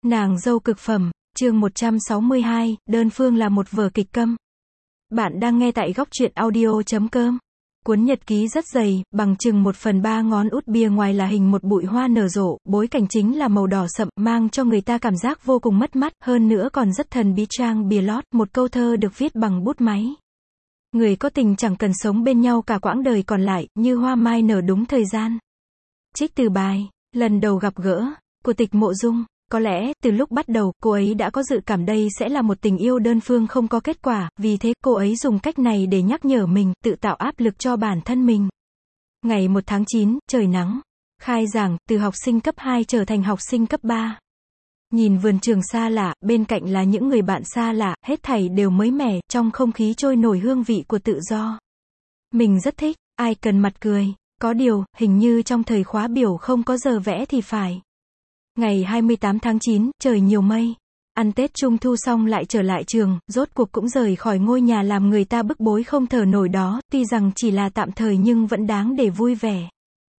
Nàng dâu cực phẩm, chương 162, đơn phương là một vở kịch câm. Bạn đang nghe tại góc truyện audio.com. Cuốn nhật ký rất dày, bằng chừng 1/3 ngón út, bìa ngoài là hình một bụi hoa nở rộ, bối cảnh chính là màu đỏ sậm, mang cho người ta cảm giác vô cùng mất mắt, hơn nữa còn rất thần bí. Trang bìa lót, một câu thơ được viết bằng bút máy. Người có tình chẳng cần sống bên nhau cả quãng đời còn lại, như hoa mai nở đúng thời gian. Trích từ bài, lần đầu gặp gỡ, của Tịch Mộ Dung. Có lẽ, từ lúc bắt đầu, cô ấy đã có dự cảm đây sẽ là một tình yêu đơn phương không có kết quả, vì thế, cô ấy dùng cách này để nhắc nhở mình, tự tạo áp lực cho bản thân mình. Ngày 1 tháng 9, trời nắng. Khai giảng, từ học sinh cấp 2 trở thành học sinh cấp 3. Nhìn vườn trường xa lạ, bên cạnh là những người bạn xa lạ, hết thảy đều mới mẻ, trong không khí trôi nổi hương vị của tự do. Mình rất thích, ai cần mặt cười. Có điều, hình như trong thời khóa biểu không có giờ vẽ thì phải. Ngày 28 tháng 9, trời nhiều mây. Ăn Tết Trung Thu xong lại trở lại trường, rốt cuộc cũng rời khỏi ngôi nhà làm người ta bức bối không thở nổi đó, tuy rằng chỉ là tạm thời nhưng vẫn đáng để vui vẻ.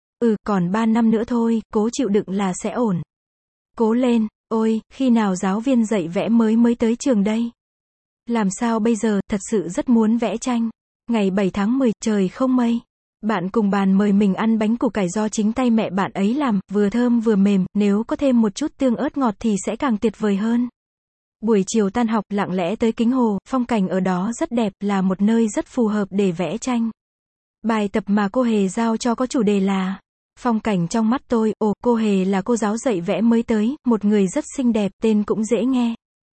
Còn 3 năm nữa thôi, cố chịu đựng là sẽ ổn. Cố lên, ôi, khi nào giáo viên dạy vẽ mới tới trường đây? Làm sao bây giờ, thật sự rất muốn vẽ tranh. Ngày 7 tháng 10, trời không mây. Bạn cùng bàn mời mình ăn bánh củ cải do chính tay mẹ bạn ấy làm, vừa thơm vừa mềm, nếu có thêm một chút tương ớt ngọt thì sẽ càng tuyệt vời hơn. Buổi chiều tan học, lặng lẽ tới Kính Hồ, phong cảnh ở đó rất đẹp, là một nơi rất phù hợp để vẽ tranh. Bài tập mà cô Hề giao cho có chủ đề là phong cảnh trong mắt tôi. Cô Hề là cô giáo dạy vẽ mới tới, một người rất xinh đẹp, tên cũng dễ nghe.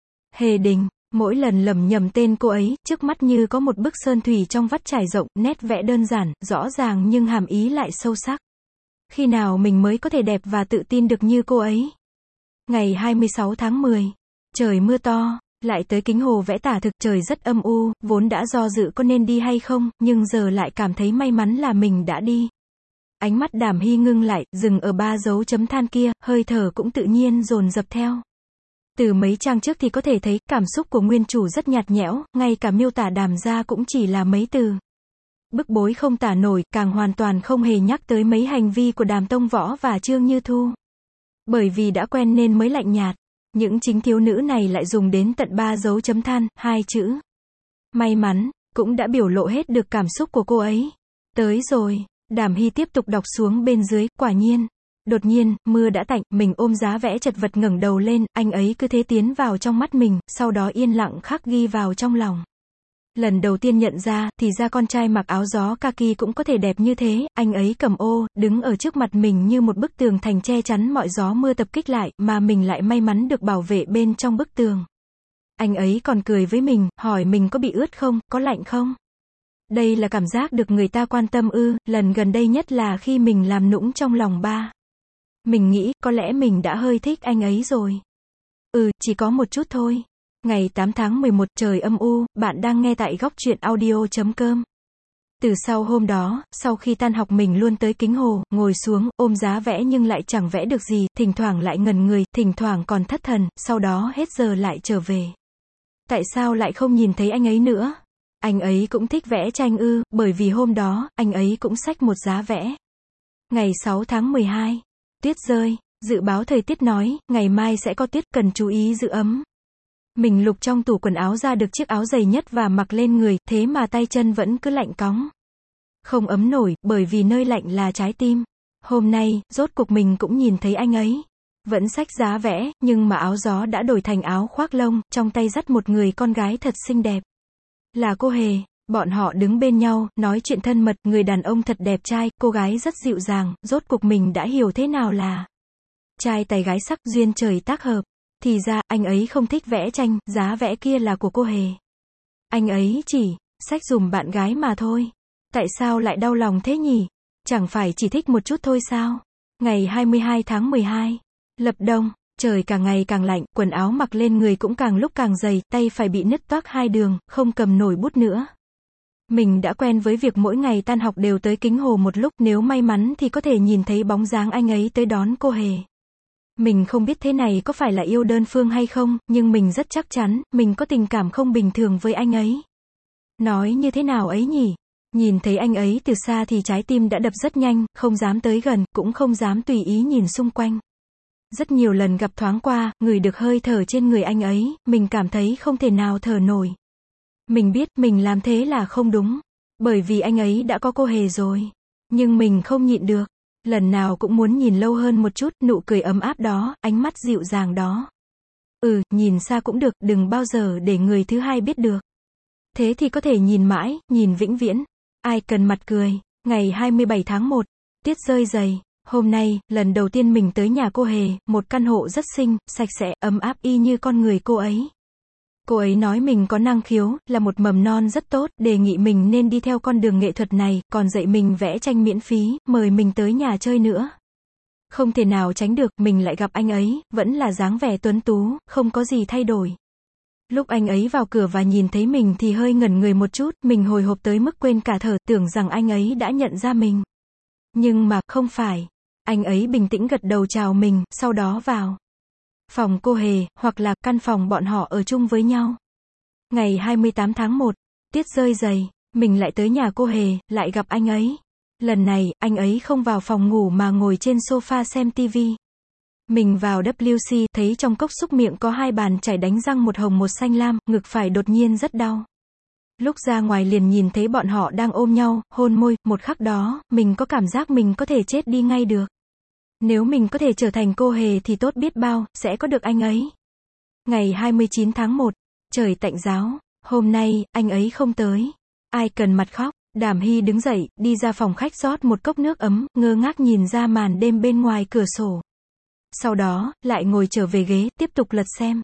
Hề Đình. Mỗi lần lầm nhầm tên cô ấy, trước mắt như có một bức sơn thủy trong vắt trải rộng, nét vẽ đơn giản, rõ ràng nhưng hàm ý lại sâu sắc. Khi nào mình mới có thể đẹp và tự tin được như cô ấy? Ngày 26 tháng 10, trời mưa to, lại tới Kính Hồ vẽ tả thực, trời rất âm u, vốn đã do dự có nên đi hay không, nhưng giờ lại cảm thấy may mắn là mình đã đi. Ánh mắt Đàm Hy ngưng lại, dừng ở 3 dấu chấm than kia, hơi thở cũng tự nhiên dồn dập theo. Từ mấy trang trước thì có thể thấy, cảm xúc của nguyên chủ rất nhạt nhẽo, ngay cả miêu tả Đàm gia cũng chỉ là mấy từ. Bức bối không tả nổi, càng hoàn toàn không hề nhắc tới mấy hành vi của Đàm Tông Võ và Trương Như Thu. Bởi vì đã quen nên mới lạnh nhạt. Những chính thiếu nữ này lại dùng đến tận 3 dấu chấm than, 2 chữ. May mắn, cũng đã biểu lộ hết được cảm xúc của cô ấy. Tới rồi, Đàm Hy tiếp tục đọc xuống bên dưới, quả nhiên. Đột nhiên, mưa đã tạnh, mình ôm giá vẽ chật vật ngẩng đầu lên, anh ấy cứ thế tiến vào trong mắt mình, sau đó yên lặng khắc ghi vào trong lòng. Lần đầu tiên nhận ra, thì ra con trai mặc áo gió kaki cũng có thể đẹp như thế, anh ấy cầm ô, đứng ở trước mặt mình như một bức tường thành che chắn mọi gió mưa tập kích lại, mà mình lại may mắn được bảo vệ bên trong bức tường. Anh ấy còn cười với mình, hỏi mình có bị ướt không, có lạnh không? Đây là cảm giác được người ta quan tâm lần gần đây nhất là khi mình làm nũng trong lòng ba. Mình nghĩ, có lẽ mình đã hơi thích anh ấy rồi. Chỉ có một chút thôi. Ngày 8 tháng 11, trời âm u, bạn đang nghe tại góc truyện audio.com. Từ sau hôm đó, sau khi tan học mình luôn tới Kính Hồ, ngồi xuống, ôm giá vẽ nhưng lại chẳng vẽ được gì, thỉnh thoảng lại ngần người, thỉnh thoảng còn thất thần, sau đó hết giờ lại trở về. Tại sao lại không nhìn thấy anh ấy nữa? Anh ấy cũng thích vẽ tranh bởi vì hôm đó, anh ấy cũng xách một giá vẽ. Ngày 6 tháng 12. Tuyết rơi, dự báo thời tiết nói, ngày mai sẽ có tuyết, cần chú ý giữ ấm. Mình lục trong tủ quần áo ra được chiếc áo dày nhất và mặc lên người, thế mà tay chân vẫn cứ lạnh cóng. Không ấm nổi, bởi vì nơi lạnh là trái tim. Hôm nay, rốt cuộc mình cũng nhìn thấy anh ấy. Vẫn xách giá vẽ, nhưng mà áo gió đã đổi thành áo khoác lông, trong tay dắt một người con gái thật xinh đẹp. Là cô Hề. Bọn họ đứng bên nhau, nói chuyện thân mật, người đàn ông thật đẹp trai, cô gái rất dịu dàng, rốt cuộc mình đã hiểu thế nào là trai tài gái sắc, duyên trời tác hợp. Thì ra, anh ấy không thích vẽ tranh, giá vẽ kia là của cô Hề. Anh ấy chỉ xách giùm bạn gái mà thôi. Tại sao lại đau lòng thế nhỉ? Chẳng phải chỉ thích một chút thôi sao? Ngày 22 tháng 12. Lập đông, trời càng ngày càng lạnh, quần áo mặc lên người cũng càng lúc càng dày, tay phải bị nứt toác 2 đường, không cầm nổi bút nữa. Mình đã quen với việc mỗi ngày tan học đều tới Kính Hồ một lúc, nếu may mắn thì có thể nhìn thấy bóng dáng anh ấy tới đón cô Hề. Mình không biết thế này có phải là yêu đơn phương hay không, nhưng mình rất chắc chắn, mình có tình cảm không bình thường với anh ấy. Nói như thế nào ấy nhỉ? Nhìn thấy anh ấy từ xa thì trái tim đã đập rất nhanh, không dám tới gần, cũng không dám tùy ý nhìn xung quanh. Rất nhiều lần gặp thoáng qua, ngửi được hơi thở trên người anh ấy, mình cảm thấy không thể nào thở nổi. Mình biết mình làm thế là không đúng, bởi vì anh ấy đã có cô Hề rồi. Nhưng mình không nhịn được, lần nào cũng muốn nhìn lâu hơn một chút, nụ cười ấm áp đó, ánh mắt dịu dàng đó. Nhìn xa cũng được, đừng bao giờ để người thứ hai biết được. Thế thì có thể nhìn mãi, nhìn vĩnh viễn. Ai cần mặt cười. Ngày 27 tháng 1, tuyết rơi dày. Hôm nay, lần đầu tiên mình tới nhà cô Hề, một căn hộ rất xinh, sạch sẽ, ấm áp y như con người cô ấy. Cô ấy nói mình có năng khiếu, là một mầm non rất tốt, đề nghị mình nên đi theo con đường nghệ thuật này, còn dạy mình vẽ tranh miễn phí, mời mình tới nhà chơi nữa. Không thể nào tránh được, mình lại gặp anh ấy, vẫn là dáng vẻ tuấn tú, không có gì thay đổi. Lúc anh ấy vào cửa và nhìn thấy mình thì hơi ngẩn người một chút, mình hồi hộp tới mức quên cả thở, tưởng rằng anh ấy đã nhận ra mình. Nhưng mà, không phải. Anh ấy bình tĩnh gật đầu chào mình, sau đó vào phòng cô Hề, hoặc là căn phòng bọn họ ở chung với nhau. Ngày 28 tháng 1, tuyết rơi dày, mình lại tới nhà cô Hề, lại gặp anh ấy. Lần này, anh ấy không vào phòng ngủ mà ngồi trên sofa xem tivi. Mình vào WC, thấy trong cốc súc miệng có 2 bàn chải đánh răng, một hồng một xanh lam, ngực phải đột nhiên rất đau. Lúc ra ngoài liền nhìn thấy bọn họ đang ôm nhau, hôn môi, một khắc đó, mình có cảm giác mình có thể chết đi ngay được. Nếu mình có thể trở thành cô Hề thì tốt biết bao, sẽ có được anh ấy. Ngày 29 tháng 1, trời tạnh ráo, hôm nay, anh ấy không tới. Ai cần mặt khóc, Đàm Hy đứng dậy, đi ra phòng khách rót một cốc nước ấm, ngơ ngác nhìn ra màn đêm bên ngoài cửa sổ. Sau đó, lại ngồi trở về ghế, tiếp tục lật xem.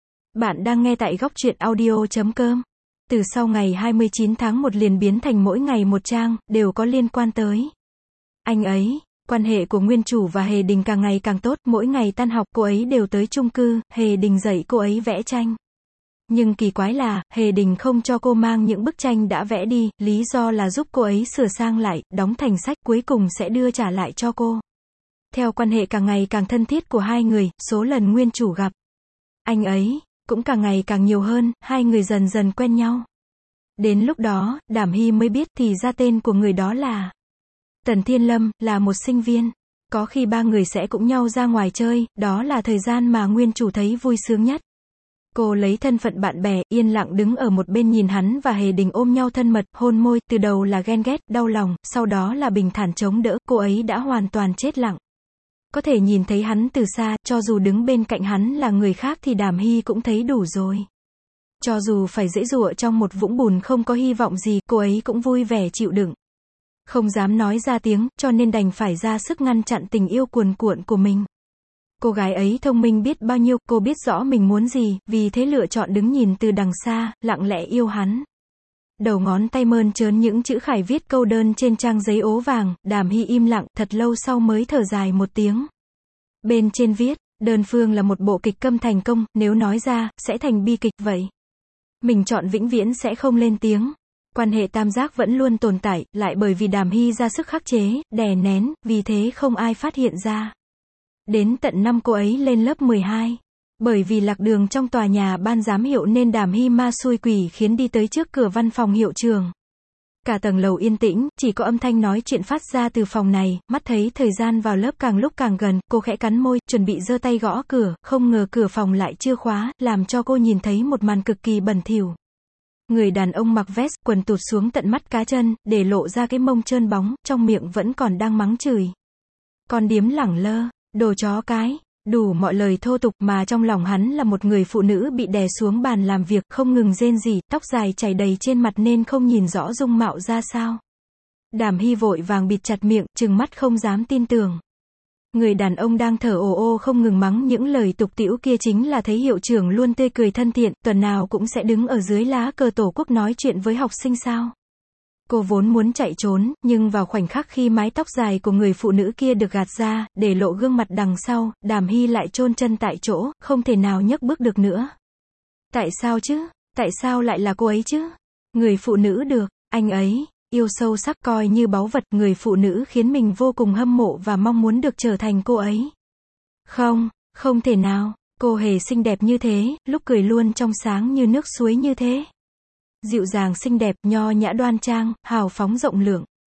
Bạn đang nghe tại góc truyện audio.com. Từ sau ngày 29 tháng 1 liền biến thành mỗi ngày một trang, đều có liên quan tới anh ấy. Quan hệ của nguyên chủ và Hề Đình càng ngày càng tốt, mỗi ngày tan học cô ấy đều tới chung cư, Hề Đình dạy cô ấy vẽ tranh. Nhưng kỳ quái là, Hề Đình không cho cô mang những bức tranh đã vẽ đi, lý do là giúp cô ấy sửa sang lại, đóng thành sách, cuối cùng sẽ đưa trả lại cho cô. Theo quan hệ càng ngày càng thân thiết của hai người, số lần nguyên chủ gặp anh ấy cũng càng ngày càng nhiều hơn, hai người dần dần quen nhau. Đến lúc đó, Đàm Hy mới biết thì ra tên của người đó là Tần Thiên Lâm, là một sinh viên. Có khi ba người sẽ cùng nhau ra ngoài chơi, đó là thời gian mà nguyên chủ thấy vui sướng nhất. Cô lấy thân phận bạn bè, yên lặng đứng ở một bên nhìn hắn và Hề Đình ôm nhau thân mật, hôn môi, từ đầu là ghen ghét, đau lòng, sau đó là bình thản chống đỡ, cô ấy đã hoàn toàn chết lặng. Có thể nhìn thấy hắn từ xa, cho dù đứng bên cạnh hắn là người khác thì Đàm Hy cũng thấy đủ rồi. Cho dù phải giãy giụa trong một vũng bùn không có hy vọng gì, cô ấy cũng vui vẻ chịu đựng. Không dám nói ra tiếng, cho nên đành phải ra sức ngăn chặn tình yêu cuồn cuộn của mình. Cô gái ấy thông minh biết bao nhiêu, cô biết rõ mình muốn gì, vì thế lựa chọn đứng nhìn từ đằng xa, lặng lẽ yêu hắn. Đầu ngón tay mơn trớn những chữ khải viết câu đơn trên trang giấy ố vàng, Đàm Hy im lặng, thật lâu sau mới thở dài một tiếng. Bên trên viết, đơn phương là một bộ kịch câm thành công, nếu nói ra, sẽ thành bi kịch vậy. Mình chọn vĩnh viễn sẽ không lên tiếng. Quan hệ tam giác vẫn luôn tồn tại, lại bởi vì Đàm Hy ra sức khắc chế, đè nén, vì thế không ai phát hiện ra. Đến tận năm cô ấy lên lớp 12. Bởi vì lạc đường trong tòa nhà ban giám hiệu nên Đàm Hy ma xui quỷ khiến đi tới trước cửa văn phòng hiệu trưởng. Cả tầng lầu yên tĩnh, chỉ có âm thanh nói chuyện phát ra từ phòng này, mắt thấy thời gian vào lớp càng lúc càng gần, cô khẽ cắn môi, chuẩn bị giơ tay gõ cửa, không ngờ cửa phòng lại chưa khóa, làm cho cô nhìn thấy một màn cực kỳ bẩn thỉu. Người đàn ông mặc vest, quần tụt xuống tận mắt cá chân, để lộ ra cái mông trơn bóng, trong miệng vẫn còn đang mắng chửi. Con điếm lẳng lơ, đồ chó cái, đủ mọi lời thô tục, mà trong lòng hắn là một người phụ nữ bị đè xuống bàn làm việc, không ngừng rên rỉ, tóc dài chảy đầy trên mặt nên không nhìn rõ dung mạo ra sao. Đàm Hy vội vàng bịt chặt miệng, trừng mắt không dám tin tưởng. Người đàn ông đang thở ồ ồ không ngừng mắng những lời tục tĩu kia chính là thấy hiệu trưởng luôn tươi cười thân thiện, tuần nào cũng sẽ đứng ở dưới lá cờ tổ quốc nói chuyện với học sinh sao. Cô vốn muốn chạy trốn, nhưng vào khoảnh khắc khi mái tóc dài của người phụ nữ kia được gạt ra, để lộ gương mặt đằng sau, Đàm Hy lại chôn chân tại chỗ, không thể nào nhấc bước được nữa. Tại sao chứ? Tại sao lại là cô ấy chứ? Người phụ nữ được, anh ấy yêu sâu sắc, coi như báu vật, người phụ nữ khiến mình vô cùng hâm mộ và mong muốn được trở thành cô ấy. Không, không thể nào, cô Hề xinh đẹp như thế, lúc cười luôn trong sáng như nước suối như thế. Dịu dàng xinh đẹp, nho nhã đoan trang, hào phóng rộng lượng.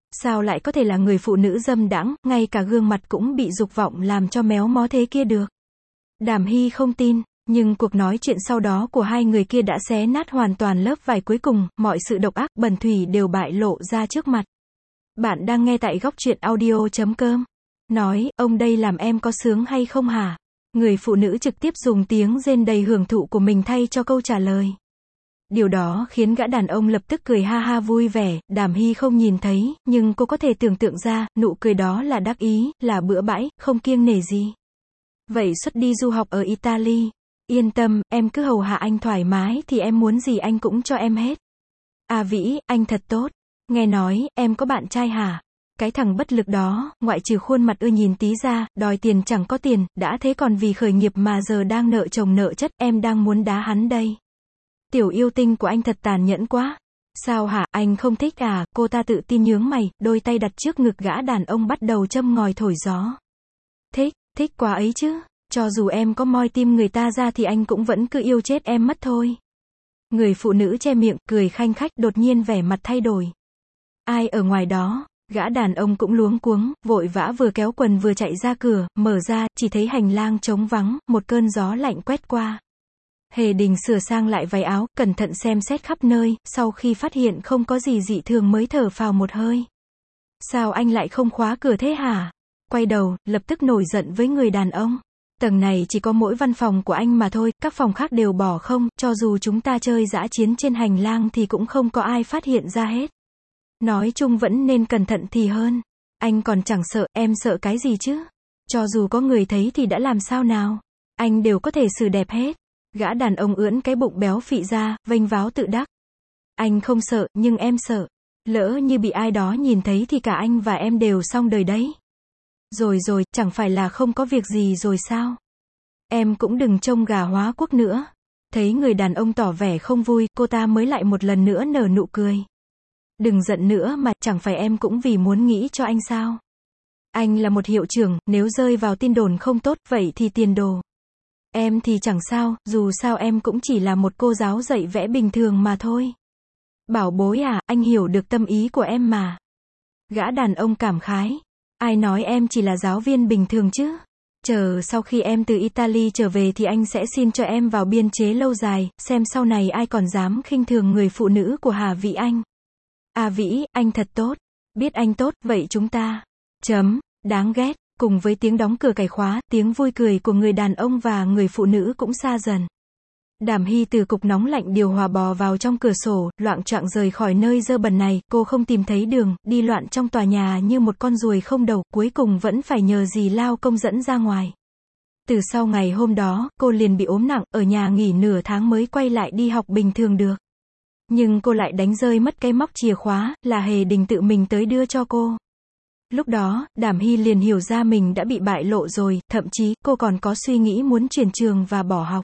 Sao lại có thể là người phụ nữ dâm đãng, ngay cả gương mặt cũng bị dục vọng làm cho méo mó thế kia được. Đàm Hy không tin, nhưng cuộc nói chuyện sau đó của hai người kia đã xé nát hoàn toàn lớp vải cuối cùng, mọi sự độc ác, bẩn thỉu đều bại lộ ra trước mặt. Bạn đang nghe tại góc truyện audio.com. Nói, ông đây làm em có sướng hay không hả? Người phụ nữ trực tiếp dùng tiếng rên đầy hưởng thụ của mình thay cho câu trả lời. Điều đó khiến gã đàn ông lập tức cười ha ha vui vẻ, Đàm Hy không nhìn thấy, nhưng cô có thể tưởng tượng ra, nụ cười đó là đắc ý, là bừa bãi, không kiêng nể gì. Vậy xuất đi du học ở Italy. Yên tâm, em cứ hầu hạ anh thoải mái thì em muốn gì anh cũng cho em hết. À Vĩ, anh thật tốt. Nghe nói, em có bạn trai hả? Cái thằng bất lực đó, ngoại trừ khuôn mặt ưa nhìn tí ra, đòi tiền chẳng có tiền, đã thế còn vì khởi nghiệp mà giờ đang nợ chồng nợ chất, em đang muốn đá hắn đây. Tiểu yêu tinh của anh thật tàn nhẫn quá. Sao hả, anh không thích à? Cô ta tự tin nhướng mày, đôi tay đặt trước ngực gã đàn ông bắt đầu châm ngòi thổi gió. Thích quá ấy chứ. Cho dù em có moi tim người ta ra thì anh cũng vẫn cứ yêu chết em mất thôi. Người phụ nữ che miệng, cười khanh khách, đột nhiên vẻ mặt thay đổi. Ai ở ngoài đó? Gã đàn ông cũng luống cuống, vội vã vừa kéo quần vừa chạy ra cửa, mở ra, chỉ thấy hành lang trống vắng, một cơn gió lạnh quét qua. Hề Đình sửa sang lại váy áo, cẩn thận xem xét khắp nơi, sau khi phát hiện không có gì dị thường mới thở phào một hơi. Sao anh lại không khóa cửa thế hả? Quay đầu, lập tức nổi giận với người đàn ông. Tầng này chỉ có mỗi văn phòng của anh mà thôi, các phòng khác đều bỏ không, cho dù chúng ta chơi dã chiến trên hành lang thì cũng không có ai phát hiện ra hết. Nói chung vẫn nên cẩn thận thì hơn. Anh còn chẳng sợ, em sợ cái gì chứ? Cho dù có người thấy thì đã làm sao nào? Anh đều có thể xử đẹp hết. Gã đàn ông ưỡn cái bụng béo phì ra, vênh váo tự đắc. Anh không sợ, nhưng em sợ. Lỡ như bị ai đó nhìn thấy thì cả anh và em đều xong đời đấy. Rồi, chẳng phải là không có việc gì rồi sao? Em cũng đừng trông gà hóa quốc nữa. Thấy người đàn ông tỏ vẻ không vui, cô ta mới lại một lần nữa nở nụ cười. Đừng giận nữa mà, chẳng phải em cũng vì muốn nghĩ cho anh sao? Anh là một hiệu trưởng, nếu rơi vào tin đồn không tốt, vậy thì tiền đồ. Em thì chẳng sao, dù sao em cũng chỉ là một cô giáo dạy vẽ bình thường mà thôi. Bảo bối à, anh hiểu được tâm ý của em mà. Gã đàn ông cảm khái. Ai nói em chỉ là giáo viên bình thường chứ? Chờ sau khi em từ Italy trở về thì anh sẽ xin cho em vào biên chế lâu dài, xem sau này ai còn dám khinh thường người phụ nữ của Hà Vĩ anh. À Vĩ, anh thật tốt. Biết anh tốt, vậy chúng ta. Đáng ghét. Cùng với tiếng đóng cửa cài khóa, tiếng vui cười của người đàn ông và người phụ nữ cũng xa dần. Đàm Hy từ cục nóng lạnh điều hòa bò vào trong cửa sổ, loạng choạng rời khỏi nơi dơ bẩn này, cô không tìm thấy đường, đi loạn trong tòa nhà như một con ruồi không đầu, cuối cùng vẫn phải nhờ dì Lao Công dẫn ra ngoài. Từ sau ngày hôm đó, cô liền bị ốm nặng, ở nhà nghỉ nửa tháng mới quay lại đi học bình thường được. Nhưng cô lại đánh rơi mất cái móc chìa khóa, là Hề Đình tự mình tới đưa cho cô. Lúc đó, Đàm Hy liền hiểu ra mình đã bị bại lộ rồi, thậm chí, cô còn có suy nghĩ muốn chuyển trường và bỏ học.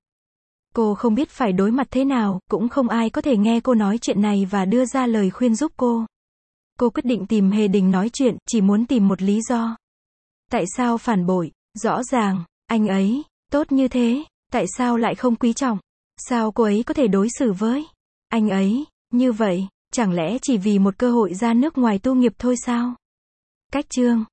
Cô không biết phải đối mặt thế nào, cũng không ai có thể nghe cô nói chuyện này và đưa ra lời khuyên giúp cô. Cô quyết định tìm Hề Đình nói chuyện, chỉ muốn tìm một lý do. Tại sao phản bội? Rõ ràng, anh ấy, tốt như thế, tại sao lại không quý trọng? Sao cô ấy có thể đối xử với anh ấy như vậy? Chẳng lẽ chỉ vì một cơ hội ra nước ngoài tu nghiệp thôi sao? Cách chương